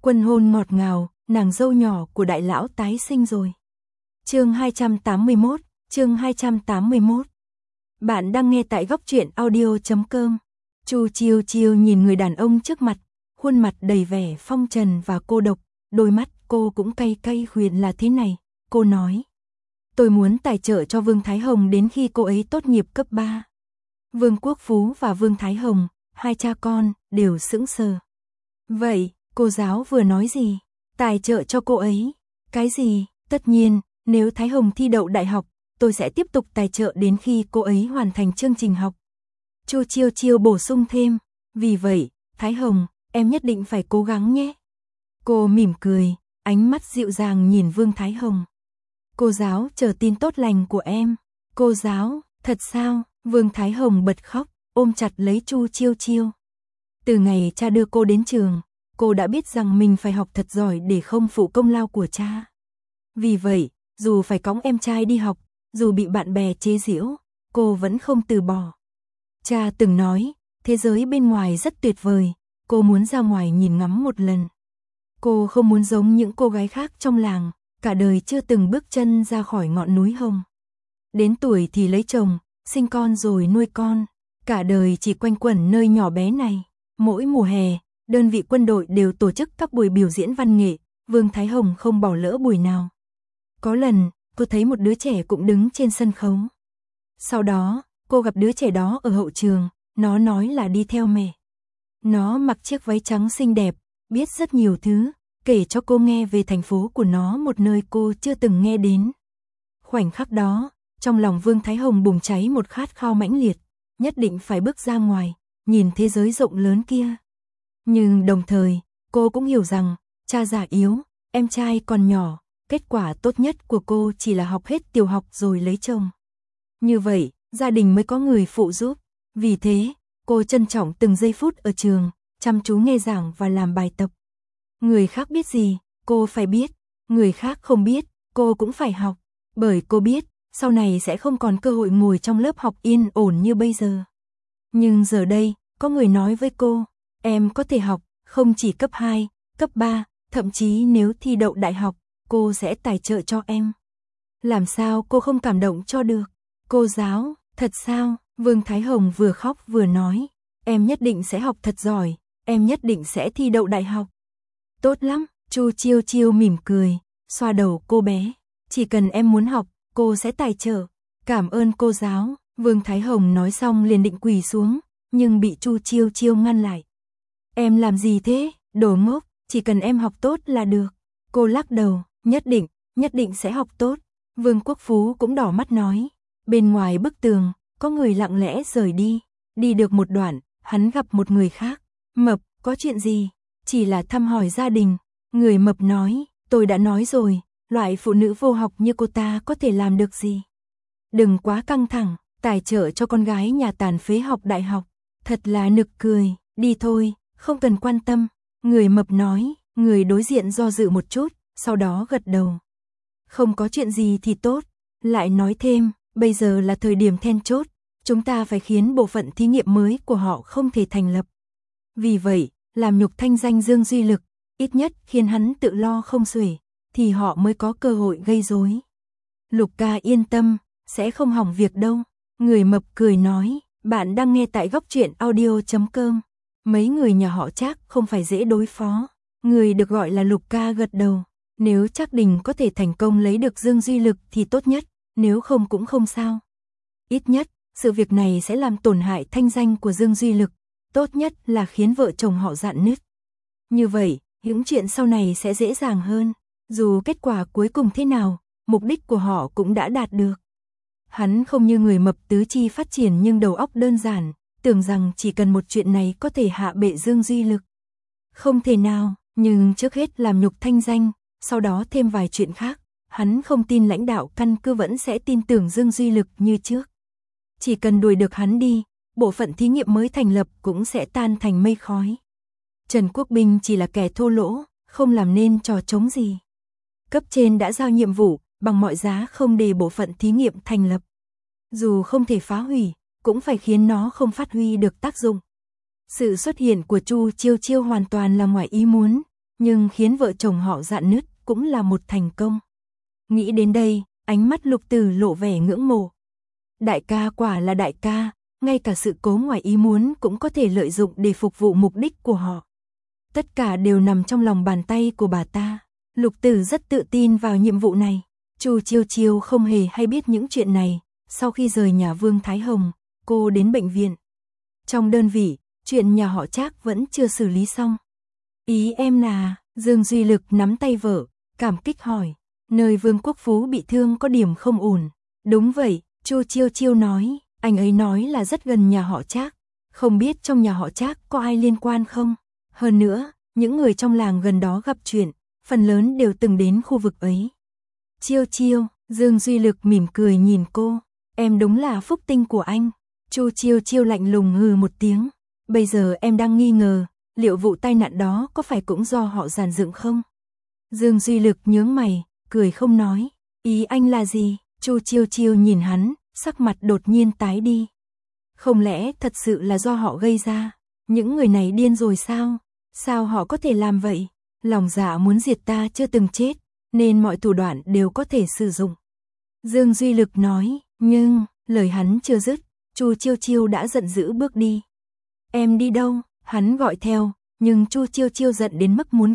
Quân hôn ngọt ngào, nàng dâu nhỏ của đại lão tái sinh rồi. Chương 281, chương 281. Bạn đang nghe tại góc truyện audio.com. Chu Chiêu Chiêu nhìn người đàn ông trước mặt, khuôn mặt đầy vẻ phong trần và cô độc, đôi mắt cô cũng cay cay huyền là thế này, cô nói. Tôi muốn tài trợ cho Vương Thái Hồng đến khi cô ấy tốt nghiệp cấp 3. Vương Quốc Phú và Vương Thái Hồng, hai cha con, đều sững sờ. Vậy, cô giáo vừa nói gì? Tài trợ cho cô ấy? Cái gì? Tất nhiên, nếu Thái Hồng thi đậu đại học, tôi sẽ tiếp tục tài trợ đến khi cô ấy hoàn thành chương trình học. Chu Chiêu Chiêu bổ sung thêm, vì vậy, Thái Hồng, em nhất định phải cố gắng nhé. Cô mỉm cười, ánh mắt dịu dàng nhìn Vương Thái Hồng. Cô giáo chờ tin tốt lành của em. Cô giáo, thật sao? Vương Thái Hồng bật khóc, ôm chặt lấy Chu Chiêu Chiêu. Từ ngày cha đưa cô đến trường, cô đã biết rằng mình phải học thật giỏi để không phụ công lao của cha. Vì vậy, dù phải cõng em trai đi học, dù bị bạn bè chế giễu, cô vẫn không từ bỏ. Cha từng nói, thế giới bên ngoài rất tuyệt vời, cô muốn ra ngoài nhìn ngắm một lần. Cô không muốn giống những cô gái khác trong làng, cả đời chưa từng bước chân ra khỏi ngọn núi hồng. Đến tuổi thì lấy chồng, sinh con rồi nuôi con, cả đời chỉ quanh quẩn nơi nhỏ bé này. Mỗi mùa hè, đơn vị quân đội đều tổ chức các buổi biểu diễn văn nghệ, Vương Thái Hồng không bỏ lỡ buổi nào. Có lần, cô thấy một đứa trẻ cũng đứng trên sân khấu. Sau đó, cô gặp đứa trẻ đó ở hậu trường, nó nói là đi theo mẹ. Nó mặc chiếc váy trắng xinh đẹp, biết rất nhiều thứ, kể cho cô nghe về thành phố của nó, một nơi cô chưa từng nghe đến. Khoảnh khắc đó, trong lòng Vương Thái Hồng bùng cháy một khát khao mãnh liệt, nhất định phải bước ra ngoài, nhìn thế giới rộng lớn kia. Nhưng đồng thời, cô cũng hiểu rằng, cha già yếu, em trai còn nhỏ, kết quả tốt nhất của cô chỉ là học hết tiểu học rồi lấy chồng. Như vậy, gia đình mới có người phụ giúp. Vì thế, cô trân trọng từng giây phút ở trường, chăm chú nghe giảng và làm bài tập. Người khác biết gì, cô phải biết. Người khác không biết, cô cũng phải học. Bởi cô biết, sau này sẽ không còn cơ hội ngồi trong lớp học yên ổn như bây giờ. Nhưng giờ đây, có người nói với cô, em có thể học, không chỉ cấp 2, cấp 3, thậm chí nếu thi đậu đại học, cô sẽ tài trợ cho em. Làm sao cô không cảm động cho được? Cô giáo, thật sao? Vương Thái Hồng vừa khóc vừa nói, em nhất định sẽ học thật giỏi, em nhất định sẽ thi đậu đại học. Tốt lắm, Chu Chiêu Chiêu mỉm cười, xoa đầu cô bé, chỉ cần em muốn học, cô sẽ tài trợ. Cảm ơn cô giáo. Vương Thái Hồng nói xong liền định quỳ xuống, nhưng bị Chu Chiêu Chiêu ngăn lại. Em làm gì thế, đồ ngốc, chỉ cần em học tốt là được. Cô lắc đầu, nhất định sẽ học tốt. Vương Quốc Phú cũng đỏ mắt nói. Bên ngoài bức tường, có người lặng lẽ rời đi. Đi được một đoạn, hắn gặp một người khác. Mập, có chuyện gì? Chỉ là thăm hỏi gia đình. Người mập nói, tôi đã nói rồi, loại phụ nữ vô học như cô ta có thể làm được gì? Đừng quá căng thẳng, tài trợ cho con gái nhà tàn phế học đại học. Thật là nực cười, đi thôi, không cần quan tâm. Người mập nói, người đối diện do dự một chút, sau đó gật đầu. Không có chuyện gì thì tốt. Lại nói thêm, bây giờ là thời điểm then chốt, chúng ta phải khiến bộ phận thí nghiệm mới của họ không thể thành lập. Vì vậy, làm nhục thanh danh Dương Duy Lực, ít nhất khiến hắn tự lo không xuể, thì họ mới có cơ hội gây rối. Lục ca yên tâm, sẽ không hỏng việc đâu. Người mập cười nói, bạn đang nghe tại góc truyện audio.com. Mấy người nhà họ Trác không phải dễ đối phó. Người được gọi là Lục ca gật đầu. Nếu Trác Đình có thể thành công lấy được Dương Duy Lực thì tốt nhất, nếu không cũng không sao. Ít nhất, sự việc này sẽ làm tổn hại thanh danh của Dương Duy Lực, tốt nhất là khiến vợ chồng họ rạn nứt. Như vậy, những chuyện sau này sẽ dễ dàng hơn. Dù kết quả cuối cùng thế nào, mục đích của họ cũng đã đạt được. Hắn không như người mập tứ chi phát triển nhưng đầu óc đơn giản, tưởng rằng chỉ cần một chuyện này có thể hạ bệ Dương Duy Lực. Không thể nào, nhưng trước hết làm nhục thanh danh, sau đó thêm vài chuyện khác, hắn không tin lãnh đạo căn cứ vẫn sẽ tin tưởng Dương Duy Lực như trước. Chỉ cần đuổi được hắn đi, bộ phận thí nghiệm mới thành lập cũng sẽ tan thành mây khói. Trần Quốc Bình chỉ là kẻ thô lỗ, không làm nên trò trống gì. Cấp trên đã giao nhiệm vụ, bằng mọi giá không để bộ phận thí nghiệm thành lập. Dù không thể phá hủy, cũng phải khiến nó không phát huy được tác dụng. Sự xuất hiện của Chu Chiêu Chiêu hoàn toàn là ngoài ý muốn, nhưng khiến vợ chồng họ rạn nứt cũng là một thành công. Nghĩ đến đây, ánh mắt Lục Tử lộ vẻ ngưỡng mộ. Đại ca quả là đại ca, ngay cả sự cố ngoài ý muốn cũng có thể lợi dụng để phục vụ mục đích của họ. Tất cả đều nằm trong lòng bàn tay của bà ta. Lục Tử rất tự tin vào nhiệm vụ này. Chu Chiêu Chiêu không hề hay biết những chuyện này. Sau khi rời nhà Vương Thái Hồng, cô đến bệnh viện. Trong đơn vị, chuyện nhà họ Trác vẫn chưa xử lý xong. Ý em là, Dương Duy Lực nắm tay vợ, cảm kích hỏi. Nơi Vương Quốc Phú bị thương có điểm không ổn. Đúng vậy, Chu Chiêu Chiêu nói, anh ấy nói là rất gần nhà họ Trác. Không biết trong nhà họ Trác có ai liên quan không? Hơn nữa, những người trong làng gần đó gặp chuyện, phần lớn đều từng đến khu vực ấy. Chiêu Chiêu, Dương Duy Lực mỉm cười nhìn cô. Em đúng là phúc tinh của anh. Chu Chiêu Chiêu lạnh lùng hừ một tiếng. Bây giờ em đang nghi ngờ, liệu vụ tai nạn đó có phải cũng do họ dàn dựng không? Dương Duy Lực nhướng mày, cười không nói. Ý anh là gì? Chu Chiêu Chiêu nhìn hắn, sắc mặt đột nhiên tái đi. Không lẽ thật sự là do họ gây ra? Những người này điên rồi sao? Sao họ có thể làm vậy? Lòng dạ muốn diệt ta chưa từng chết, nên mọi thủ đoạn đều có thể sử dụng. Dương Duy Lực nói, nhưng, lời hắn chưa dứt, Chu Chiêu Chiêu đã giận dữ bước đi. Em đi đâu? Hắn gọi theo, nhưng Chu Chiêu Chiêu giận đến mức muốn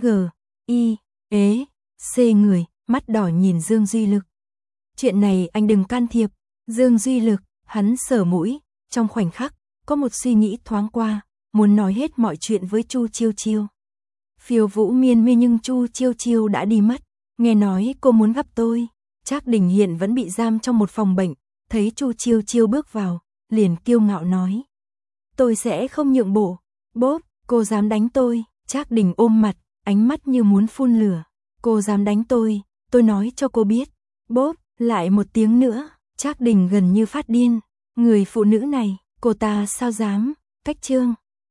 xê người, mắt đỏ nhìn Dương Duy Lực. Chuyện này anh đừng can thiệp. Dương Duy Lực, hắn sờ mũi, trong khoảnh khắc, có một suy nghĩ thoáng qua, muốn nói hết mọi chuyện với Chu Chiêu Chiêu. Phiêu Vũ miên mi nhưng Chu Chiêu Chiêu đã đi mất. Nghe nói cô muốn gặp tôi. Trác Đình hiện vẫn bị giam trong một phòng bệnh, thấy Chu Chiêu Chiêu bước vào, liền kiêu ngạo nói. Tôi sẽ không nhượng bộ. Bốp, cô dám đánh tôi. Trác Đình ôm mặt, ánh mắt như muốn phun lửa. Cô dám đánh tôi nói cho cô biết. Bốp, lại một tiếng nữa. Trác Đình gần như phát điên. Người phụ nữ này, cô ta sao dám? Cách chương